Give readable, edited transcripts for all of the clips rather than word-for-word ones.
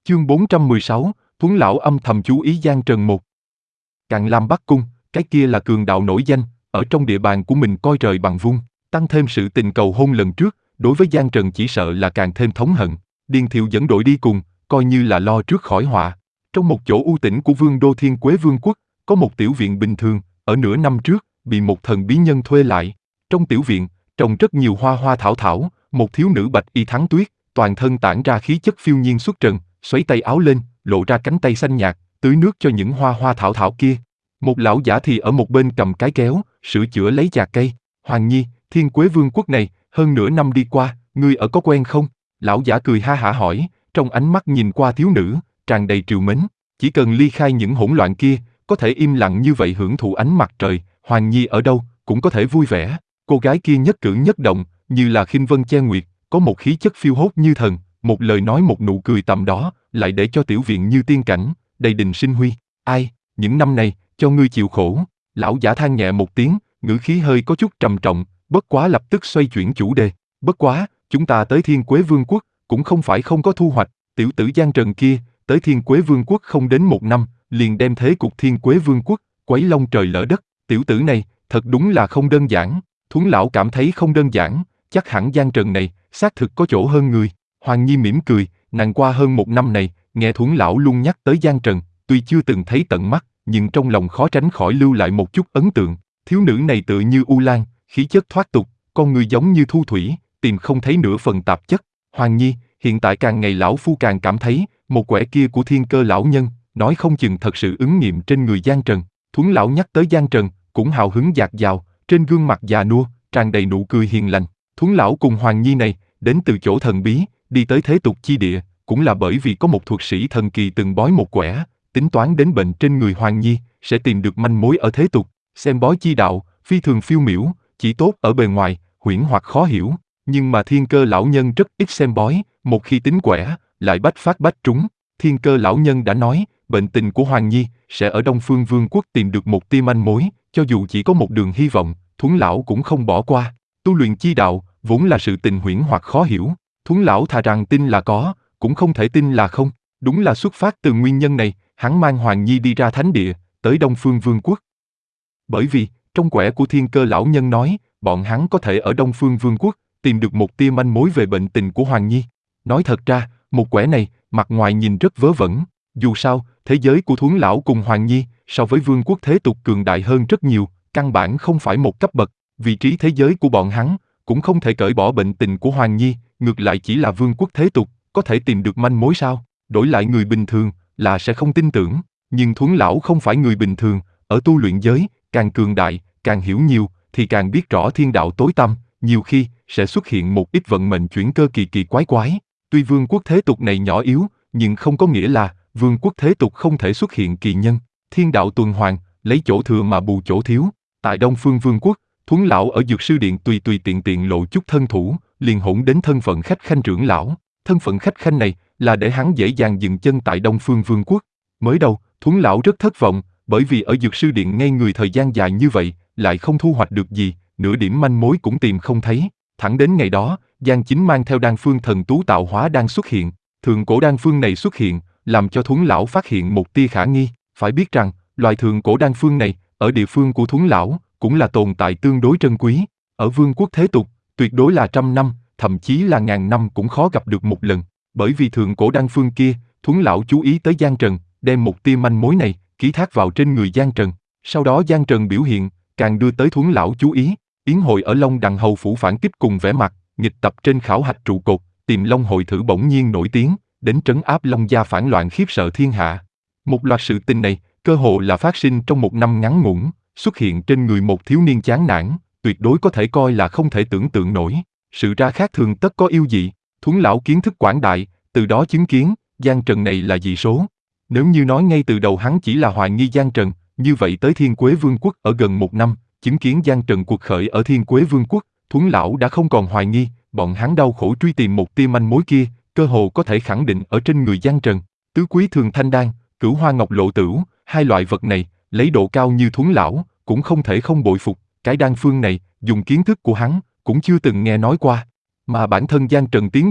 Chương 416, Thuấn lão âm thầm chú ý Giang Trần một. Càn Lam Bắc Cung, cái kia là cường đạo nổi danh, ở trong địa bàn của mình coi trời bằng vung, tăng thêm sự tình cầu hôn lần trước, đối với Giang Trần chỉ sợ là càng thêm thống hận. Điền Thiệu dẫn đội đi cùng, coi như là lo trước khỏi họa. Trong một chỗ u tĩnh của Vương đô Thiên Quế Vương quốc, có một tiểu viện bình thường, ở nửa năm trước, bị một thần bí nhân thuê lại. Trong tiểu viện, trồng rất nhiều hoa hoa thảo thảo, một thiếu nữ bạch y thắng tuyết, toàn thân tản ra khí chất phiêu nhiên xuất trần, xoáy tay áo lên, lộ ra cánh tay xanh nhạt, tưới nước cho những hoa hoa thảo thảo kia. Một lão giả thì ở một bên cầm cái kéo, sửa chữa lấy chạc cây. Hoàng Nhi, Thiên Quế Vương quốc này, hơn nửa năm đi qua, ngươi ở có quen không? Lão giả cười ha hả hỏi, trong ánh mắt nhìn qua thiếu nữ, tràn đầy trìu mến. Chỉ cần ly khai những hỗn loạn kia, có thể im lặng như vậy hưởng thụ ánh mặt trời, Hoàng Nhi ở đâu, cũng có thể vui vẻ. Cô gái kia nhất cử nhất động, như là khinh vân che nguyệt, có một khí chất phiêu hốt như thần, một lời nói một nụ cười tầm đó, lại để cho tiểu viện như tiên cảnh, đầy đình sinh huy. Ai, những năm này, cho ngươi chịu khổ. Lão giả than nhẹ một tiếng, ngữ khí hơi có chút trầm trọng, bất quá lập tức xoay chuyển chủ đề. Bất quá, chúng ta tới Thiên Quế Vương quốc, cũng không phải không có thu hoạch, tiểu tử Giang Trần kia, tới Thiên Quế Vương quốc không đến một năm, liền đem thế cục Thiên Quế Vương quốc, quấy long trời lỡ đất. Tiểu tử này, thật đúng là không đơn giản. Thuấn lão cảm thấy không đơn giản, chắc hẳn Giang Trần này, xác thực có chỗ hơn người. Hoàng Nhi mỉm cười, nàng qua hơn một năm này, nghe Thuấn lão luôn nhắc tới Giang Trần, tuy chưa từng thấy tận mắt, nhưng trong lòng khó tránh khỏi lưu lại một chút ấn tượng. Thiếu nữ này tựa như u lan, khí chất thoát tục, con người giống như thu thủy, tìm không thấy nửa phần tạp chất. Hoàng Nhi, hiện tại càng ngày lão phu càng cảm thấy, một quẻ kia của Thiên Cơ lão nhân, nói không chừng thật sự ứng nghiệm trên người Giang Trần. Thuấn lão nhắc tới Giang Trần, cũng hào hứng dạt dào, trên gương mặt già nua, tràn đầy nụ cười hiền lành. Thuấn lão cùng Hoàng Nhi này, đến từ chỗ thần bí, đi tới thế tục chi địa, cũng là bởi vì có một thuật sĩ thần kỳ từng bói một quẻ, tính toán đến bệnh trên người Hoàng Nhi, sẽ tìm được manh mối ở thế tục. Xem bói chi đạo, phi thường phiêu miểu, chỉ tốt ở bề ngoài, huyễn hoặc khó hiểu. Nhưng mà Thiên Cơ lão nhân rất ít xem bói, một khi tính quẻ, lại bách phát bách trúng. Thiên Cơ lão nhân đã nói, bệnh tình của Hoàng Nhi sẽ ở Đông Phương Vương quốc tìm được một tia manh mối, cho dù chỉ có một đường hy vọng, Thuấn lão cũng không bỏ qua. Tu luyện chi đạo, vốn là sự tình huyễn hoặc khó hiểu. Thuấn lão thà rằng tin là có, cũng không thể tin là không. Đúng là xuất phát từ nguyên nhân này, hắn mang Hoàng Nhi đi ra thánh địa, tới Đông Phương Vương quốc. Bởi vì, trong quẻ của Thiên Cơ lão nhân nói, bọn hắn có thể ở Đông Phương Vương quốc, tìm được một tia manh mối về bệnh tình của Hoàng Nhi. Nói thật ra, một quẻ này, mặt ngoài nhìn rất vớ vẩn. Dù sao, thế giới của Thuấn lão cùng Hoàng Nhi, so với vương quốc thế tục cường đại hơn rất nhiều, căn bản không phải một cấp bậc. Vị trí thế giới của bọn hắn, cũng không thể cởi bỏ bệnh tình của Hoàng Nhi, ngược lại chỉ là vương quốc thế tục, có thể tìm được manh mối sao? Đổi lại người bình thường, là sẽ không tin tưởng. Nhưng Thuấn lão không phải người bình thường, ở tu luyện giới, càng cường đại, càng hiểu nhiều, thì càng biết rõ thiên đạo tối tăm, nhiều khi, sẽ xuất hiện một ít vận mệnh chuyển cơ kỳ kỳ quái quái. Tuy vương quốc thế tục này nhỏ yếu, nhưng không có nghĩa là, vương quốc thế tục không thể xuất hiện kỳ nhân. Thiên đạo tuần hoàn, lấy chỗ thừa mà bù chỗ thiếu. Tại Đông Phương Vương quốc, Thuấn lão ở Dược Sư Điện tùy tùy tiện tiện lộ chút thân thủ, liền hỗn đến thân phận khách khanh trưởng lão. Thân phận khách khanh này, là để hắn dễ dàng dừng chân tại Đông Phương Vương quốc. Mới đầu, Thuấn lão rất thất vọng, bởi vì ở Dược Sư Điện ngây người thời gian dài như vậy, lại không thu hoạch được gì, nửa điểm manh mối cũng tìm không thấy. Thẳng đến ngày đó, Giang Chính mang theo đan phương thần tú tạo hóa đang xuất hiện. Thượng cổ đan phương này xuất hiện, làm cho Thuấn lão phát hiện một tia khả nghi. Phải biết rằng, loài thượng cổ đan phương này, ở địa phương của Thuấn lão, cũng là tồn tại tương đối trân quý. Ở vương quốc thế tục, tuyệt đối là 100 năm, thậm chí là 1000 năm cũng khó gặp được một lần. Bởi vì thượng cổ đan phương kia, Thuấn lão chú ý tới Giang Trần, đem một tia manh mối này, ký thác vào trên người Giang Trần. Sau đó Giang Trần biểu hiện, càng đưa tới Thuấn lão chú ý. Yến hội ở Long Đằng hầu phủ phản kích cùng vẻ mặt, nghịch tập trên khảo hạch trụ cột, tìm Long hội thử bỗng nhiên nổi tiếng, đến trấn áp Long gia phản loạn khiếp sợ thiên hạ. Một loạt sự tình này, cơ hồ là phát sinh trong một năm ngắn ngủn, xuất hiện trên người một thiếu niên chán nản, tuyệt đối có thể coi là không thể tưởng tượng nổi. Sự ra khác thường tất có yêu dị, Thuấn lão kiến thức quảng đại, từ đó chứng kiến, Giang Trần này là dị số. Nếu như nói ngay từ đầu hắn chỉ là hoài nghi Giang Trần, như vậy tới Thiên Quế Vương quốc ở gần một năm, chứng kiến Giang Trần cuộc khởi ở Thiên Quế Vương quốc, Thuấn lão đã không còn hoài nghi, bọn hắn đau khổ truy tìm một tia manh mối kia, cơ hồ có thể khẳng định ở trên người Giang Trần. Tứ quý thường thanh đan, cửu hoa ngọc lộ tửu, hai loại vật này, lấy độ cao như Thuấn lão, cũng không thể không bội phục, cái đan phương này, dùng kiến thức của hắn, cũng chưa từng nghe nói qua. Mà bản thân Giang Trần tiến bộ,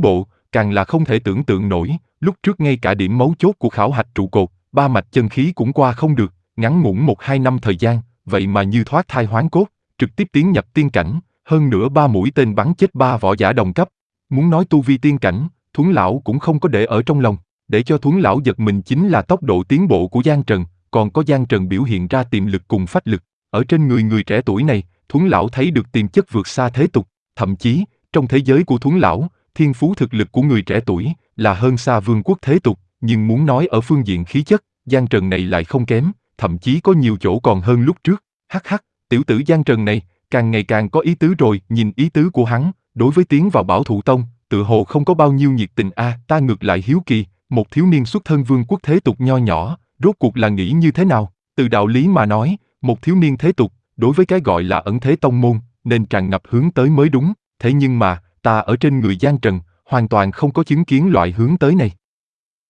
càng là không thể tưởng tượng nổi, lúc trước ngay cả điểm mấu chốt của khảo hạch trụ cột, ba mạch chân khí cũng qua không được, ngắn ngủn 1-2 năm thời gian, vậy mà như thoát thai hoán cốt, trực tiếp tiến nhập tiên cảnh, hơn nữa 3 mũi tên bắn chết 3 võ giả đồng cấp. Muốn nói tu vi tiên cảnh, Thuấn lão cũng không có để ở trong lòng, để cho Thuấn lão giật mình chính là tốc độ tiến bộ của Giang Trần, còn có Giang Trần biểu hiện ra tiềm lực cùng phách lực. Ở trên người trẻ tuổi này, Thuấn lão thấy được tiềm chất vượt xa thế tục, thậm chí, trong thế giới của Thuấn lão, thiên phú thực lực của người trẻ tuổi là hơn xa vương quốc thế tục, nhưng muốn nói ở phương diện khí chất, Giang Trần này lại không kém, thậm chí có nhiều chỗ còn hơn lúc trước. Hắc hắc, tiểu tử Giang Trần này, càng ngày càng có ý tứ rồi, nhìn ý tứ của hắn, đối với tiến vào Bảo Thụ Tông, tựa hồ không có bao nhiêu nhiệt tình a, ta ngược lại hiếu kỳ, một thiếu niên xuất thân vương quốc thế tục nho nhỏ, rốt cuộc là nghĩ như thế nào? Từ đạo lý mà nói, một thiếu niên thế tục, đối với cái gọi là ẩn thế tông môn, nên tràn ngập hướng tới mới đúng, thế nhưng mà, ta ở trên người Giang Trần, hoàn toàn không có chứng kiến loại hướng tới này.